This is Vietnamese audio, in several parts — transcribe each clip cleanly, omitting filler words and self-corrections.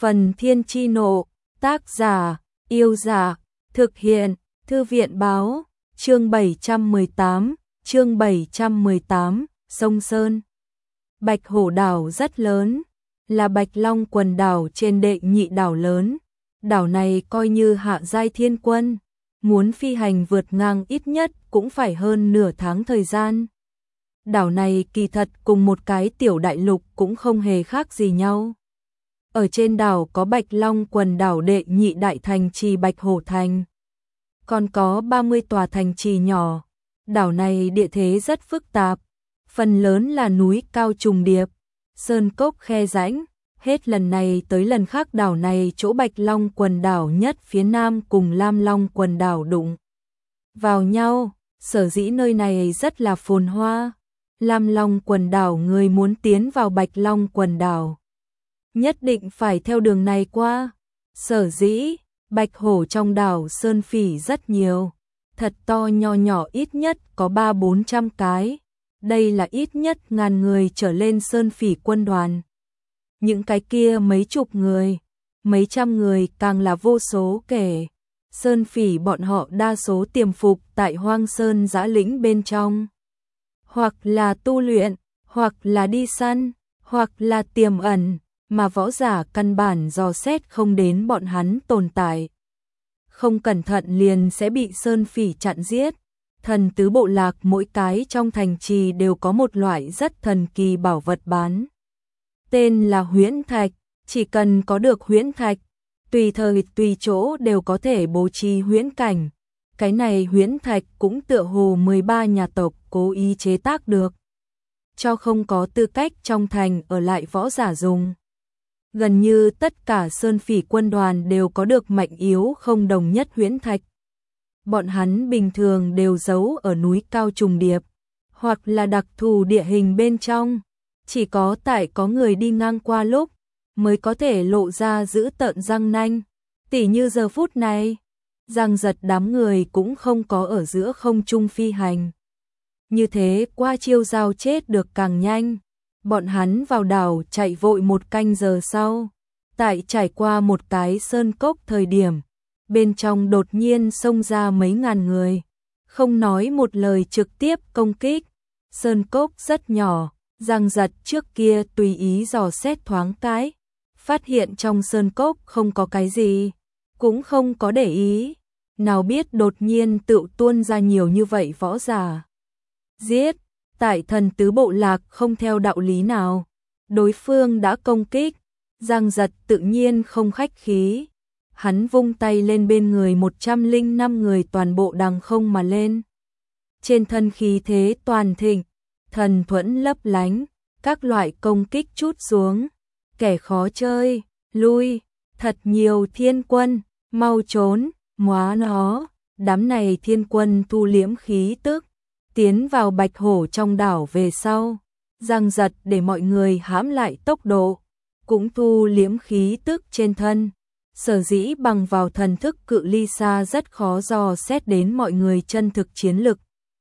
Phần Thiên Chi Nộ, tác giả, Yêu Dạ, thực hiện, Thư viện Báo, chương 718, Sông Sơn. Bạch Hổ đảo rất lớn, là Bạch Long quần đảo trên đệ nhị đảo lớn. Đảo này coi như hạ giai thiên quân, muốn phi hành vượt ngang ít nhất cũng phải hơn nửa tháng thời gian. Đảo này kỳ thật cùng một cái tiểu đại lục cũng không hề khác gì nhau. Ở trên đảo có Bạch Long quần đảo đệ nhị đại thành trì Bạch Hổ Thành. Còn có 30 tòa thành trì nhỏ. Đảo này địa thế rất phức tạp, phần lớn là núi cao trùng điệp, sơn cốc khe rãnh. Hết lần này tới lần khác đảo này chỗ Bạch Long quần đảo nhất phía nam cùng Lam Long quần đảo đụng vào nhau, sở dĩ nơi này rất là phồn hoa. Lam Long quần đảo người muốn tiến vào Bạch Long quần đảo nhất định phải theo đường này qua. Sở dĩ Bạch Hổ trong đảo sơn phỉ rất nhiều, thật to nho nhỏ ít nhất có 300-400 cái. Đây là ít nhất 1000 người trở lên sơn phỉ quân đoàn. Những cái kia mấy chục người, mấy trăm người càng là vô số kể. Sơn phỉ bọn họ đa số tiềm phục tại hoang sơn dã lĩnh bên trong, hoặc là tu luyện, hoặc là đi săn, hoặc là tiềm ẩn, mà võ giả căn bản dò xét không đến bọn hắn tồn tại. Không cẩn thận liền sẽ bị sơn phỉ chặn giết. Thần tứ bộ lạc mỗi cái trong thành trì đều có một loại rất thần kỳ bảo vật bán. Tên là huyễn thạch, chỉ cần có được huyễn thạch, tùy thời tùy chỗ đều có thể bố trí huyễn cảnh. Cái này huyễn thạch cũng tựa hồ 13 nhà tộc cố ý chế tác được, cho không có tư cách trong thành ở lại võ giả dùng. Gần như tất cả sơn phỉ quân đoàn đều có được mạnh yếu không đồng nhất huyễn thạch. Bọn hắn bình thường đều giấu ở núi cao trùng điệp, hoặc là đặc thù địa hình bên trong. Chỉ có tại có người đi ngang qua lúc mới có thể lộ ra giữ tợn răng nanh. Tỉ như giờ phút này, Giang Giật đám người cũng không có ở giữa không trung phi hành. Như thế qua chiêu giao chết được càng nhanh. Bọn hắn vào đảo chạy vội 1 canh giờ sau, tại trải qua một cái sơn cốc thời điểm, bên trong đột nhiên xông ra mấy ngàn người, không nói một lời trực tiếp công kích. Sơn cốc rất nhỏ, Giang Giật trước kia tùy ý dò xét thoáng cái, phát hiện trong sơn cốc không có cái gì, cũng không có để ý, nào biết đột nhiên tự tuôn ra nhiều như vậy võ giả. Giết, tại thần tứ bộ lạc không theo đạo lý nào, đối phương đã công kích, Giang Giật tự nhiên không khách khí. Hắn vung tay lên bên người 105 người toàn bộ đằng không mà lên. Trên thân khí thế toàn thịnh, thần thuẫn lấp lánh, các loại công kích trút xuống. Kẻ khó chơi, lui, thật nhiều thiên quân, mau trốn, móa nó. Đám này thiên quân thu liễm khí tức, tiến vào Bạch Hổ trong đảo về sau. Giang Giật để mọi người hãm lại tốc độ, cũng thu liễm khí tức trên thân. Sở dĩ bằng vào thần thức cự ly xa rất khó dò xét đến mọi người chân thực chiến lực.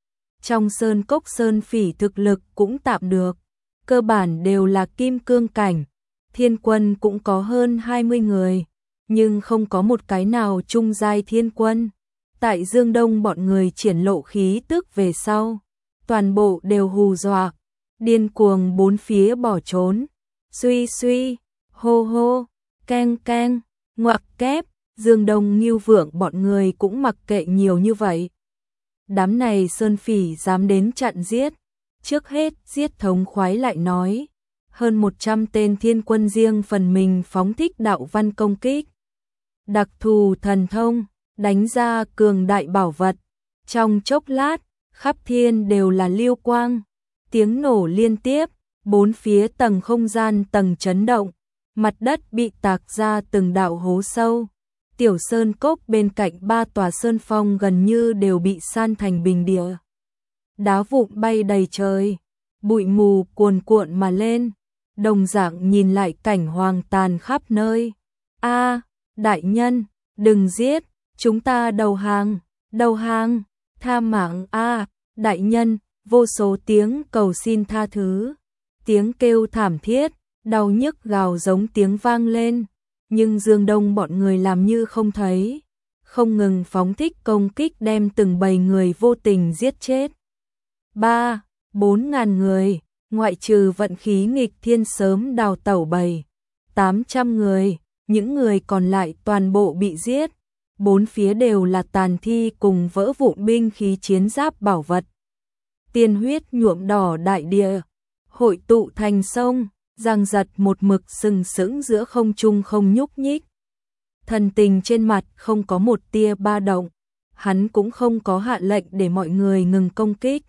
Trong sơn cốc sơn phỉ thực lực cũng tạm được, cơ bản đều là kim cương cảnh. Thiên quân cũng có hơn 20 người, nhưng không có một cái nào trung giai thiên quân. Tại Dương Đông bọn người triển lộ khí tức về sau, toàn bộ đều hù dọa, điên cuồng bốn phía bỏ trốn. Suy suy, hô hô, keng keng, ngoặc kép, Dương Đông Ngưu Vượng bọn người cũng mặc kệ nhiều như vậy. Đám này sơn phỉ dám đến chặn giết, trước hết giết thống khoái lại nói. Hơn 100 tên thiên quân riêng phần mình phóng thích đạo văn công kích. Đặc thù thần thông, đánh ra cường đại bảo vật. Trong chốc lát, khắp thiên đều là lưu quang, tiếng nổ liên tiếp, bốn phía tầng không gian tầng chấn động, mặt đất bị tạc ra từng đạo hố sâu. Tiểu sơn cốc bên cạnh 3 tòa sơn phong gần như đều bị san thành bình địa. Đá vụn bay đầy trời, bụi mù cuồn cuộn mà lên, đồng dạng nhìn lại cảnh hoang tàn khắp nơi. A, đại nhân, đừng giết, chúng ta đầu hàng, tha mạng a, đại nhân, vô số tiếng cầu xin tha thứ, tiếng kêu thảm thiết, đau nhức gào giống tiếng vang lên. Nhưng Dương Đông bọn người làm như không thấy, không ngừng phóng thích công kích đem từng bầy người vô tình giết chết. 3-4 ngàn người, ngoại trừ vận khí nghịch thiên sớm đào tẩu bầy. 800 người, những người còn lại toàn bộ bị giết. Bốn phía đều là tàn thi cùng vỡ vụn binh khí chiến giáp bảo vật. Tiên huyết nhuộm đỏ đại địa, hội tụ thành sông, Giang Giật một mực sừng sững giữa không trung không nhúc nhích. Thần tình trên mặt không có một tia ba động, hắn cũng không có hạ lệnh để mọi người ngừng công kích.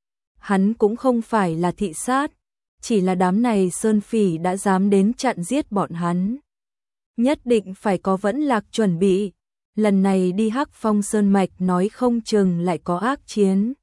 Hắn cũng không phải là thị sát, chỉ là đám này sơn phỉ đã dám đến chặn giết bọn hắn. Nhất định phải có vẫn lạc chuẩn bị, lần này đi Hắc Phong Sơn Mạch nói không chừng lại có ác chiến.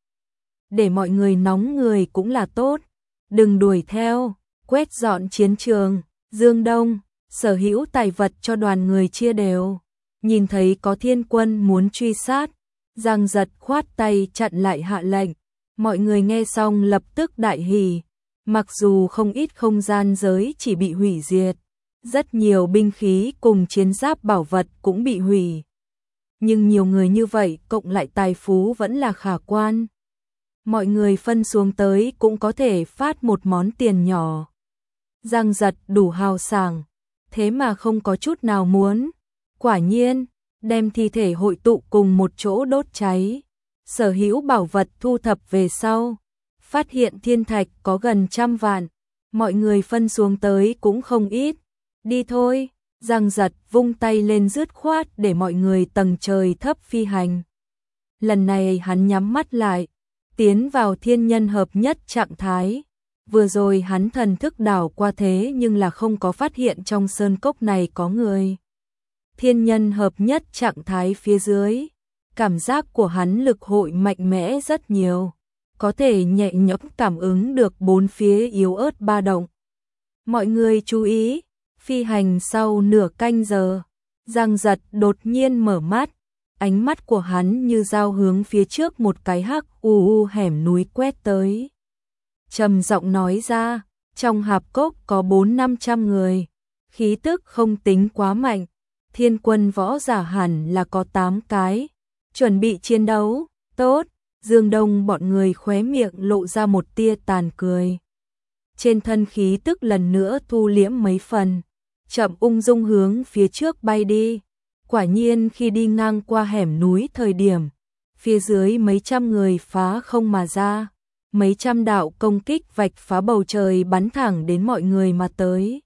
Để mọi người nóng người cũng là tốt, đừng đuổi theo, quét dọn chiến trường. Dương Đông, sở hữu tài vật cho đoàn người chia đều. Nhìn thấy có thiên quân muốn truy sát, Giang Giật khoát tay chặn lại hạ lệnh. Mọi người nghe xong lập tức đại hỉ, mặc dù không ít không gian giới chỉ bị hủy diệt, rất nhiều binh khí cùng chiến giáp bảo vật cũng bị hủy. Nhưng nhiều người như vậy cộng lại tài phú vẫn là khả quan. Mọi người phân xuống tới cũng có thể phát một món tiền nhỏ. Giang Giật đủ hào sảng, thế mà không có chút nào muốn. Quả nhiên, đem thi thể hội tụ cùng một chỗ đốt cháy. Sở hữu bảo vật thu thập về sau, phát hiện thiên thạch có gần 100 vạn. Mọi người phân xuống tới cũng không ít. Đi thôi, Giang Giật vung tay lên dứt khoát để mọi người tầng trời thấp phi hành. Lần này hắn nhắm mắt lại, tiến vào thiên nhân hợp nhất trạng thái. Vừa rồi hắn thần thức đảo qua thế nhưng là không có phát hiện trong sơn cốc này có người. Thiên nhân hợp nhất trạng thái phía dưới, cảm giác của hắn lực hội mạnh mẽ rất nhiều, có thể nhẹ nhõm cảm ứng được bốn phía yếu ớt ba động. Mọi người chú ý, phi hành sau nửa canh giờ, Giang Giật đột nhiên mở mắt, ánh mắt của hắn như dao hướng phía trước một cái hắc hẻm núi quét tới. Trầm giọng nói ra, trong hạp cốc có 400-500 người, khí tức không tính quá mạnh, thiên quân võ giả hẳn là có 8 cái, chuẩn bị chiến đấu, tốt. Dương Đông bọn người khóe miệng lộ ra một tia tàn cười. Trên thân khí tức lần nữa thu liễm mấy phần, chậm ung dung hướng phía trước bay đi. Quả nhiên khi đi ngang qua hẻm núi thời điểm, phía dưới mấy trăm người phá không mà ra, mấy trăm đạo công kích vạch phá bầu trời bắn thẳng đến mọi người mà tới.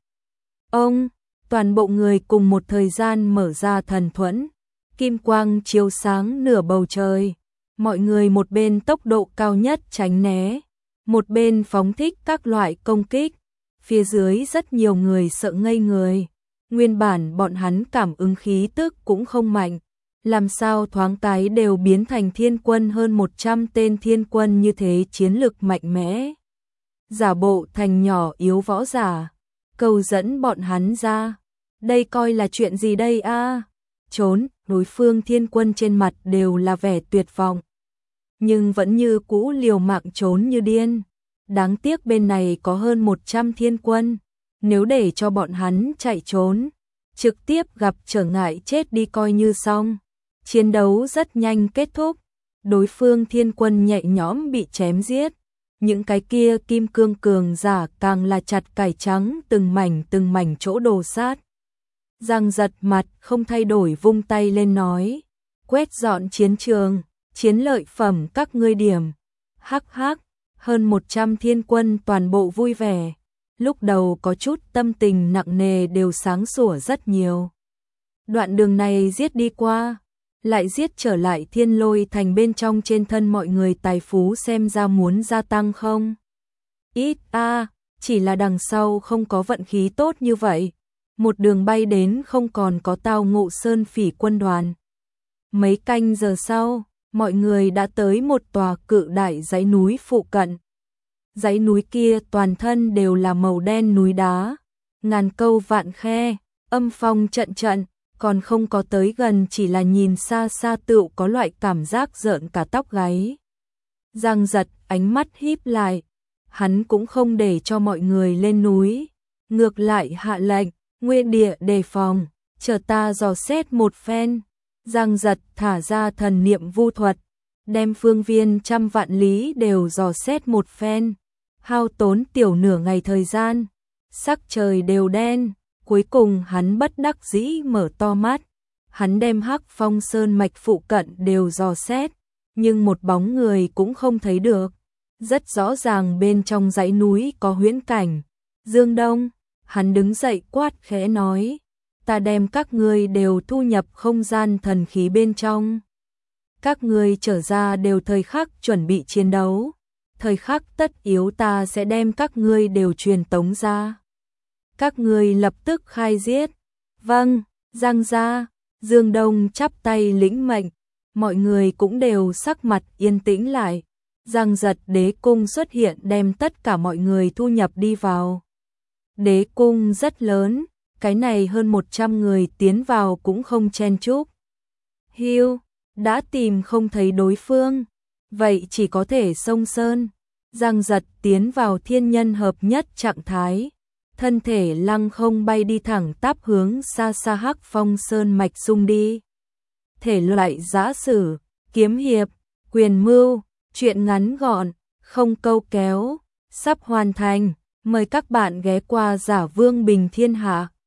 Toàn bộ người cùng một thời gian mở ra thần thuẫn, kim quang chiếu sáng nửa bầu trời. Mọi người một bên tốc độ cao nhất tránh né, một bên phóng thích các loại công kích. Phía dưới rất nhiều người sợ ngây người. Nguyên bản bọn hắn cảm ứng khí tức cũng không mạnh, làm sao thoáng cái đều biến thành thiên quân hơn 100 tên thiên quân như thế, chiến lực mạnh mẽ. Giả bộ thành nhỏ yếu võ giả, cầu dẫn bọn hắn ra. Đây coi là chuyện gì đây a? Trốn, đối phương thiên quân trên mặt đều là vẻ tuyệt vọng, nhưng vẫn như cũ liều mạng trốn như điên. Đáng tiếc bên này có hơn 100 thiên quân, nếu để cho bọn hắn chạy trốn, trực tiếp gặp trở ngại chết đi coi như xong. Chiến đấu rất nhanh kết thúc, đối phương thiên quân nhẹ nhõm bị chém giết, những cái kia kim cương cường giả càng là chặt cải trắng từng mảnh chỗ đồ sát. Giang Giật mặt không thay đổi vung tay lên nói, quét dọn chiến trường, chiến lợi phẩm các ngươi điểm. Hắc hắc, hơn 100 thiên quân toàn bộ vui vẻ, lúc đầu có chút tâm tình nặng nề đều sáng sủa rất nhiều. Đoạn đường này giết đi qua, lại giết trở lại Thiên Lôi Thành bên trong, trên thân mọi người tài phú xem ra muốn gia tăng không? Ít chỉ là đằng sau không có vận khí tốt như vậy. Một đường bay đến không còn có tao ngộ sơn phỉ quân đoàn. Mấy canh giờ sau, mọi người đã tới một tòa cự đại dãy núi phụ cận. Dãy núi kia toàn thân đều là màu đen núi đá, ngàn câu vạn khe, âm phong trận trận, còn không có tới gần, chỉ là nhìn xa xa tựu có loại cảm giác rợn cả tóc gáy. Giang Giật ánh mắt híp lại, hắn cũng không để cho mọi người lên núi, ngược lại hạ lệnh, nguyên địa đề phòng, chờ ta dò xét một phen. Giang Giật thả ra thần niệm vu thuật, đem phương viên trăm vạn lý đều dò xét một phen, hao tốn tiểu nửa ngày thời gian, sắc trời đều đen, cuối cùng hắn bất đắc dĩ mở to mắt. Hắn đem Hắc Phong Sơn mạch phụ cận đều dò xét, nhưng một bóng người cũng không thấy được. Rất rõ ràng bên trong dãy núi có huyễn cảnh. Dương Đông, hắn đứng dậy quát khẽ nói, ta đem các ngươi đều thu nhập không gian thần khí bên trong. Các ngươi trở ra đều thời khắc chuẩn bị chiến đấu. Thời khắc tất yếu ta sẽ đem các ngươi đều truyền tống ra. Các ngươi lập tức khai giết. Vâng, Giang gia. Dương Đông chắp tay lĩnh mệnh, mọi người cũng đều sắc mặt yên tĩnh lại. Giang Giật đế cung xuất hiện đem tất cả mọi người thu nhập đi vào. Đế cung rất lớn, cái này hơn 100 người tiến vào cũng không chen chúc. Hưu, đã tìm không thấy đối phương, vậy chỉ có thể xông sơn. Giang Giật tiến vào thiên nhân hợp nhất trạng thái. Thân thể lăng không bay đi thẳng tắp hướng xa xa Hắc Phong Sơn mạch xung đi. Thể loại giã sử, kiếm hiệp, quyền mưu, truyện ngắn gọn, không câu kéo, sắp hoàn thành. Mời các bạn ghé qua Giả Vương Bình Thiên Hạ.